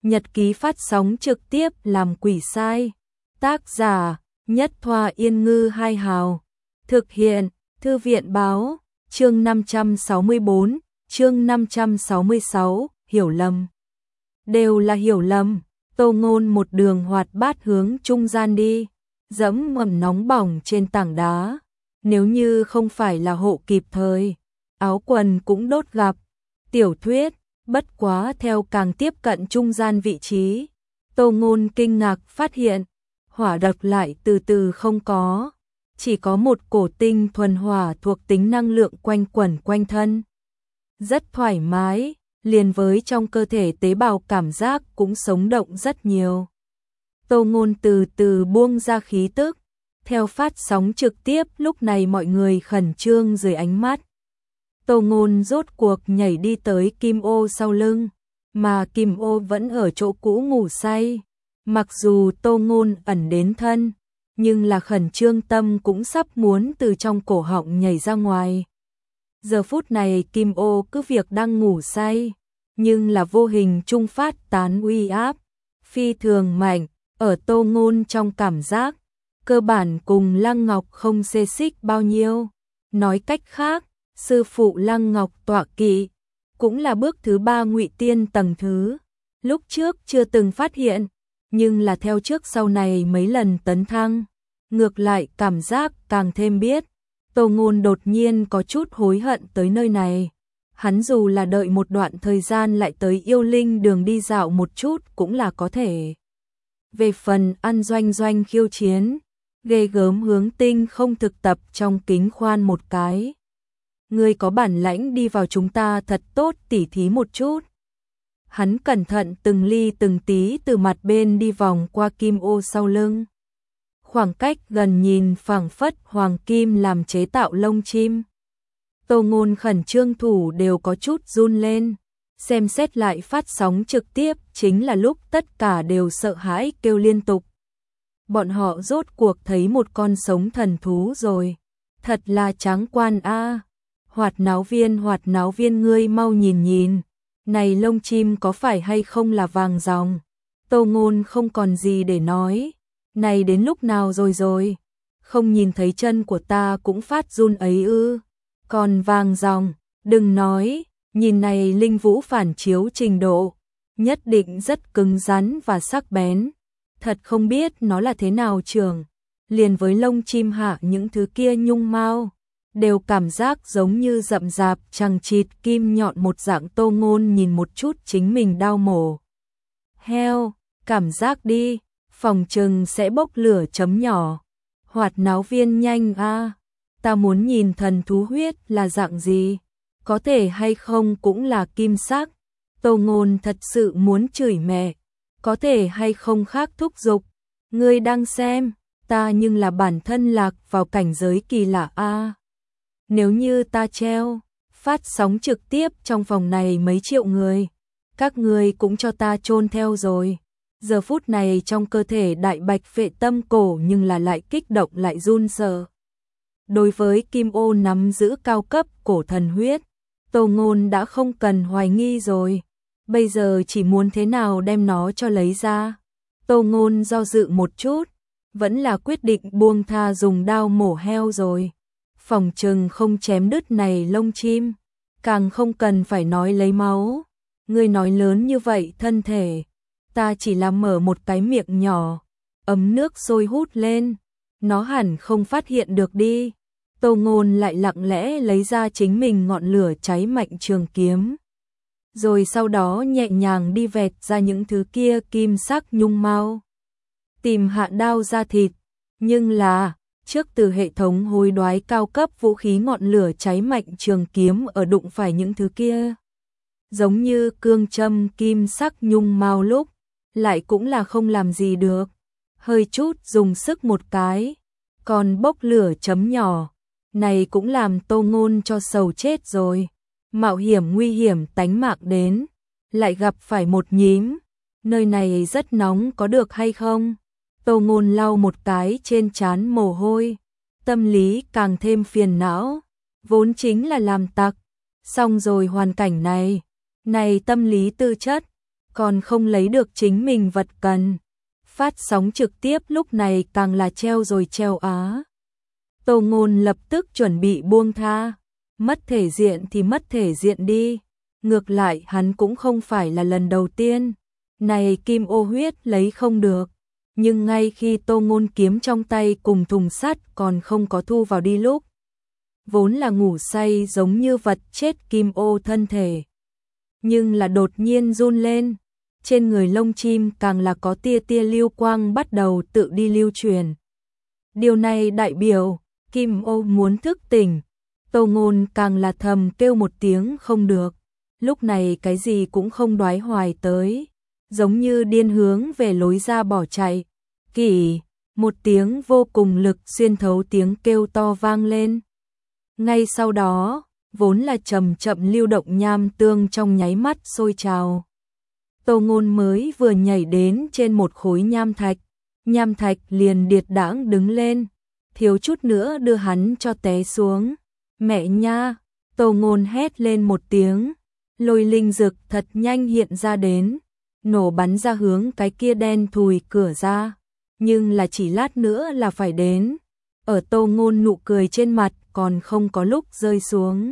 Nhật ký phát sóng trực tiếp làm quỷ sai. Tác giả Nhất Thoa Yên Ngư Hai Hào. Thực hiện Thư viện Báo. Chương 564, chương 566, hiểu lầm. Đều là hiểu lầm. Tô Ngôn một đường hoạt bát hướng trung gian đi, dẫm mầm nóng bỏng trên tảng đá. Nếu như không phải là hộ kịp thời, áo quần cũng đốt gặp. Tiểu thuyết, bất quá theo càng tiếp cận trung gian vị trí, Tô Ngôn kinh ngạc phát hiện, hỏa độc lại từ từ không có, chỉ có một cổ tinh thuần hỏa thuộc tính năng lượng quanh quẩn quanh thân. Rất thoải mái, liền với trong cơ thể tế bào cảm giác cũng sống động rất nhiều. Tô Ngôn từ từ buông ra khí tức, theo phát sóng trực tiếp lúc này mọi người khẩn trương dưới ánh mắt. Tô Ngôn rốt cuộc nhảy đi tới Kim Ô sau lưng, mà Kim Ô vẫn ở chỗ cũ ngủ say. Mặc dù Tô Ngôn ẩn đến thân, nhưng là khẩn trương tâm cũng sắp muốn từ trong cổ họng nhảy ra ngoài. Giờ phút này Kim Ô cứ việc đang ngủ say, nhưng là vô hình trung phát tán uy áp, phi thường mạnh, ở Tô Ngôn trong cảm giác, cơ bản cùng Lăng Ngọc không xê xích bao nhiêu. Nói cách khác, sư phụ Lăng Ngọc tọa kỵ, cũng là bước thứ 3 ngụy tiên tầng thứ. Lúc trước chưa từng phát hiện, nhưng là theo trước sau này mấy lần tấn thăng, ngược lại cảm giác càng thêm biết. Tô Ngôn đột nhiên có chút hối hận tới nơi này. Hắn dù là đợi một đoạn thời gian lại tới yêu linh đường đi dạo một chút cũng là có thể. Về phần ăn doanh doanh khiêu chiến, ghê gớm hướng tinh không thực tập trong kính khoan một cái. Ngươi có bản lãnh đi vào chúng ta thật tốt tỉ thí một chút. Hắn cẩn thận từng ly từng tí từ mặt bên đi vòng qua Kim Ô sau lưng. Khoảng cách gần nhìn phảng phất hoàng kim làm chế tạo lông chim. Tô Ngôn khẩn trương thủ đều có chút run lên. Xem xét lại phát sóng trực tiếp chính là lúc tất cả đều sợ hãi kêu liên tục. Bọn họ rốt cuộc thấy một con sống thần thú rồi. Thật là tráng quan a. Hoạt náo viên ngươi mau nhìn nhìn. Này lông chim có phải hay không là vàng ròng? Tô Ngôn không còn gì để nói. Này đến lúc nào rồi? Không nhìn thấy chân của ta cũng phát run ấy ư? Còn vàng ròng, đừng nói, nhìn này linh vũ phản chiếu trình độ, nhất định rất cứng rắn và sắc bén. Thật không biết nó là thế nào trưởng, liền với lông chim hạ những thứ kia nhung mao, đều cảm giác giống như rậm rạp chằng chịt kim nhọn một dạng. Tô Ngôn nhìn một chút chính mình đao mổ heo, cảm giác đi, phòng trừng sẽ bốc lửa chấm nhỏ. Hoạt náo viên nhanh a, ta muốn nhìn thần thú huyết là dạng gì, có thể hay không cũng là kim sắc. Tô Ngôn thật sự muốn chửi mẹ, có thể hay không khác thúc giục. Ngươi đang xem, ta nhưng là bản thân lạc vào cảnh giới kỳ lạ a. Nếu như ta treo, phát sóng trực tiếp trong vòng này mấy triệu người, các ngươi cũng cho ta chôn theo rồi. Giờ phút này trong cơ thể đại bạch vệ tâm cổ nhưng là lại kích động lại run sợ. Đối với Kim Ô nắm giữ cao cấp cổ thần huyết, Tô Ngôn đã không cần hoài nghi rồi. Bây giờ chỉ muốn thế nào đem nó cho lấy ra. Tô Ngôn do dự một chút, vẫn là quyết định buông tha dùng đao mổ heo rồi. Phòng trừng không chém đứt này lông chim, càng không cần phải nói lấy máu. Ngươi nói lớn như vậy thân thể, ta chỉ là mở một cái miệng nhỏ, ấm nước sôi hút lên, nó hẳn không phát hiện được đi. Tô Ngôn lại lặng lẽ lấy ra chính mình ngọn lửa cháy mạnh trường kiếm. Rồi sau đó nhẹ nhàng đi vẹt ra những thứ kia kim sắc nhung mao. Tìm hạ đao ra thịt, nhưng là trước từ hệ thống hối đoái cao cấp vũ khí ngọn lửa cháy mạnh trường kiếm ở đụng phải những thứ kia. Giống như cương châm kim sắc nhung mao lúc, lại cũng là không làm gì được. Hơi chút dùng sức một cái, còn bốc lửa chấm nhỏ. Này cũng làm Tô Ngôn cho sầu chết rồi. Mạo hiểm nguy hiểm tánh mạng đến, lại gặp phải một nhím. Nơi này rất nóng có được hay không? Tô Ngôn lau một cái trên trán mồ hôi, tâm lý càng thêm phiền não. Vốn chính là làm tặc, xong rồi hoàn cảnh này, này tâm lý tư chất, còn không lấy được chính mình vật cần. Phát sóng trực tiếp lúc này càng là treo rồi treo á. Tô Ngôn lập tức chuẩn bị buông tha, mất thể diện thì mất thể diện đi, ngược lại hắn cũng không phải là lần đầu tiên, này kim ô huyết lấy không được, nhưng ngay khi Tô Ngôn kiếm trong tay cùng thùng sắt còn không có thu vào đi lúc, vốn là ngủ say giống như vật chết kim ô thân thể, nhưng là đột nhiên run lên, trên người lông chim càng là có tia tia lưu quang bắt đầu tự đi lưu truyền. Điều này đại biểu kim ô muốn thức tỉnh. Tô Ngôn càng là thầm kêu một tiếng không được, lúc này cái gì cũng không đoái hoài tới, giống như điên hướng về lối ra bỏ chạy. Kỷ, một tiếng vô cùng lực xuyên thấu tiếng kêu to vang lên. Ngay sau đó, vốn là chậm chậm lưu động nham tương trong nháy mắt sôi trào. Tô Ngôn mới vừa nhảy đến trên một khối nham thạch liền điệt đãng đứng lên, thiếu chút nữa đưa hắn cho té xuống. Mẹ nha, Tô Ngôn hét lên một tiếng, lôi linh dực thật nhanh hiện ra đến, nổ bắn ra hướng cái kia đen thùi cửa ra, nhưng là chỉ lát nữa là phải đến. Ở Tô Ngôn nụ cười trên mặt còn không có lúc rơi xuống.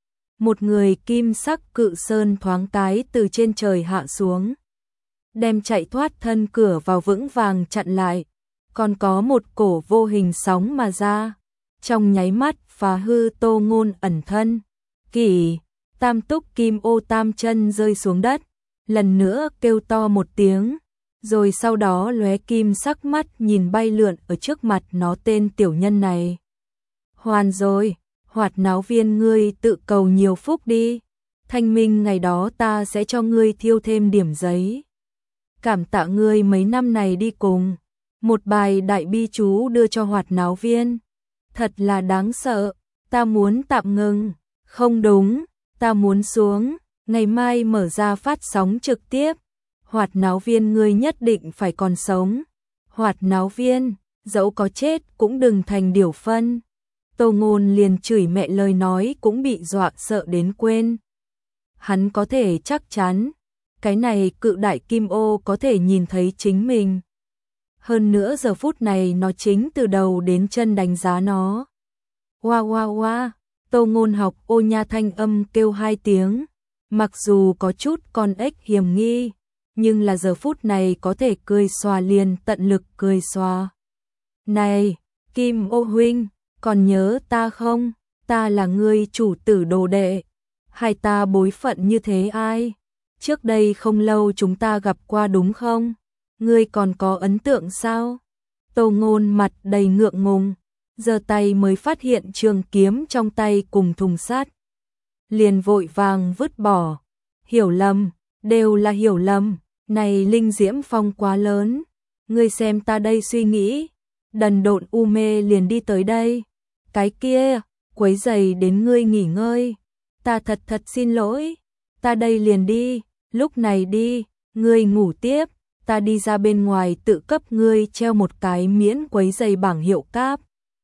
Một người kim sắc cự sơn thoáng cái từ trên trời hạ xuống, đem chạy thoát thân cửa vào vững vàng chặn lại, còn có một cổ vô hình sóng mà ra, trong nháy mắt phá hư Tô Ngôn ẩn thân. Kỷ, tam túc kim ô tam chân rơi xuống đất, lần nữa kêu to một tiếng, rồi sau đó lóe kim sắc mắt nhìn bay lượn ở trước mặt nó tên tiểu nhân này. Hoàn rồi, Hoạt Náo Viên ngươi tự cầu nhiều phúc đi, thanh minh ngày đó ta sẽ cho ngươi thiêu thêm điểm giấy. Cảm tạ ngươi mấy năm này đi cùng, một bài đại bi chú đưa cho Hoạt Náo Viên. Thật là đáng sợ, ta muốn tạm ngừng, không đúng, ta muốn xuống, ngày mai mở ra phát sóng trực tiếp. Hoạt Náo Viên ngươi nhất định phải còn sống. Hoạt Náo Viên, dẫu có chết cũng đừng thành điểu phân. Tô Ngôn liền chửi mẹ lời nói cũng bị dọa sợ đến quên. Hắn có thể chắc chắn, cái này cự đại kim ô có thể nhìn thấy chính mình. Hơn nữa giờ phút này nó chính từ đầu đến chân đánh giá nó. Oa oa oa, Tô Ngôn học ô nha thanh âm kêu hai tiếng, mặc dù có chút con ếch hiểm nghi, nhưng là giờ phút này có thể cười xòa liền tận lực cười xòa. Này, Kim ô huynh, còn nhớ ta không? Ta là ngươi chủ tử đồ đệ. Hai ta bối phận như thế ai? Trước đây không lâu chúng ta gặp qua đúng không? Ngươi còn có ấn tượng sao? Tô Ngôn mặt đầy ngượng ngùng, giơ tay mới phát hiện trường kiếm trong tay cùng thùng sắt, liền vội vàng vứt bỏ. Hiểu lầm, đều là hiểu lầm, này linh diễm phong quá lớn, ngươi xem ta đây suy nghĩ, đần độn u mê liền đi tới đây, cái kia, quấy rầy đến ngươi nghỉ ngơi, ta thật xin lỗi, ta đây liền đi, lúc này đi, ngươi ngủ tiếp, ta đi ra bên ngoài tự cấp ngươi treo một cái miễn quấy rầy bảng hiệu cáp.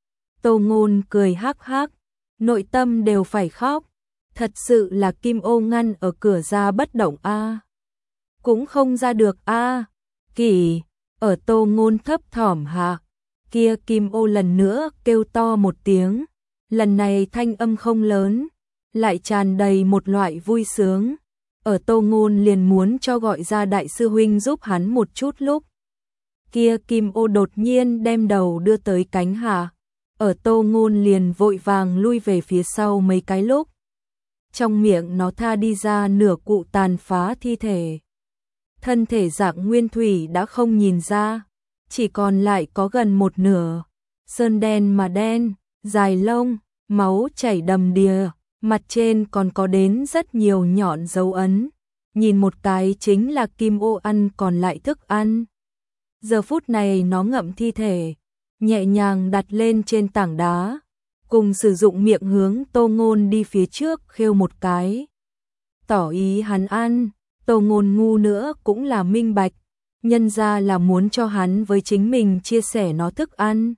Tô Ngôn cười hắc hắc, nội tâm đều phải khóc, thật sự là kim ô ngăn ở cửa ra bất động a, cũng không ra được a. Kỷ, ở Tô Ngôn thấp thỏm hạ, kia kim ô lần nữa kêu to một tiếng, lần này thanh âm không lớn, lại tràn đầy một loại vui sướng. Ở Tô Ngôn liền muốn cho gọi ra đại sư huynh giúp hắn một chút lúc, kia kim ô đột nhiên đem đầu đưa tới cánh hạ, ở Tô Ngôn liền vội vàng lui về phía sau mấy cái lúc, trong miệng nó tha đi ra nửa cụ tàn phá thi thể. Thân thể dạng nguyên thủy đã không nhìn ra, chỉ còn lại có gần một nửa, sơn đen mà đen, dài lông, máu chảy đầm đìa, mặt trên còn có đến rất nhiều nhọn dấu ấn, nhìn một cái chính là kim ô ăn còn lại thức ăn. Giờ phút này nó ngậm thi thể, nhẹ nhàng đặt lên trên tảng đá, cùng sử dụng miệng hướng Tô Ngôn đi phía trước khêu một cái, tỏ ý hắn ăn. Tô Ngôn ngu nữa cũng là minh bạch, nhân ra là muốn cho hắn với chính mình chia sẻ nó thức ăn.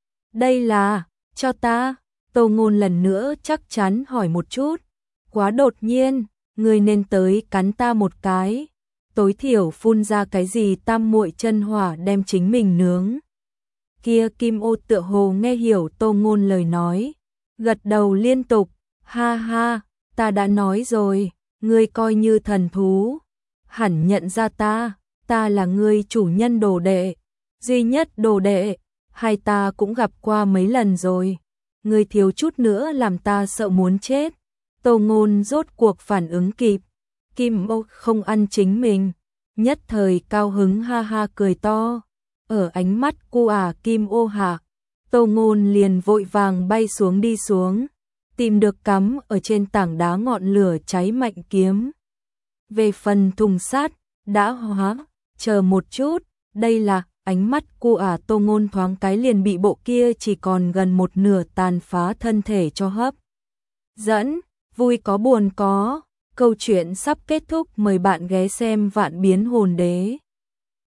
Đây là, cho ta, Tô Ngôn lần nữa chắc chắn hỏi một chút, quá đột nhiên, người nên tới cắn ta một cái. tối thiểu phun ra cái gì tam muội chân hỏa đem chính mình nướng. Kia Kim Ô tựa hồ nghe hiểu Tô Ngôn lời nói, gật đầu liên tục, ha ha, ta đã nói rồi, ngươi coi như thần thú, hẳn nhận ra ta là ngươi chủ nhân đồ đệ, duy nhất đồ đệ, hai ta cũng gặp qua mấy lần rồi, ngươi thiếu chút nữa làm ta sợ muốn chết. Tô Ngôn rốt cuộc phản ứng kịp, Kim Ô không ăn chính mình, nhất thời cao hứng ha ha cười to, ở ánh mắt cô Kim Ô hạ, Tô Ngôn liền vội vàng bay xuống đi xuống, tìm được cắm ở trên tảng đá ngọn lửa cháy mạnh kiếm. Về phần thùng sắt, đã hóa, chờ một chút, đây là, ánh mắt cô Tô Ngôn thoáng cái liền bị bộ kia chỉ còn gần một nửa tàn phá thân thể cho hấp dẫn, vui có buồn có, câu chuyện sắp kết thúc, mời bạn ghé xem Vạn Biến Hồn Đế.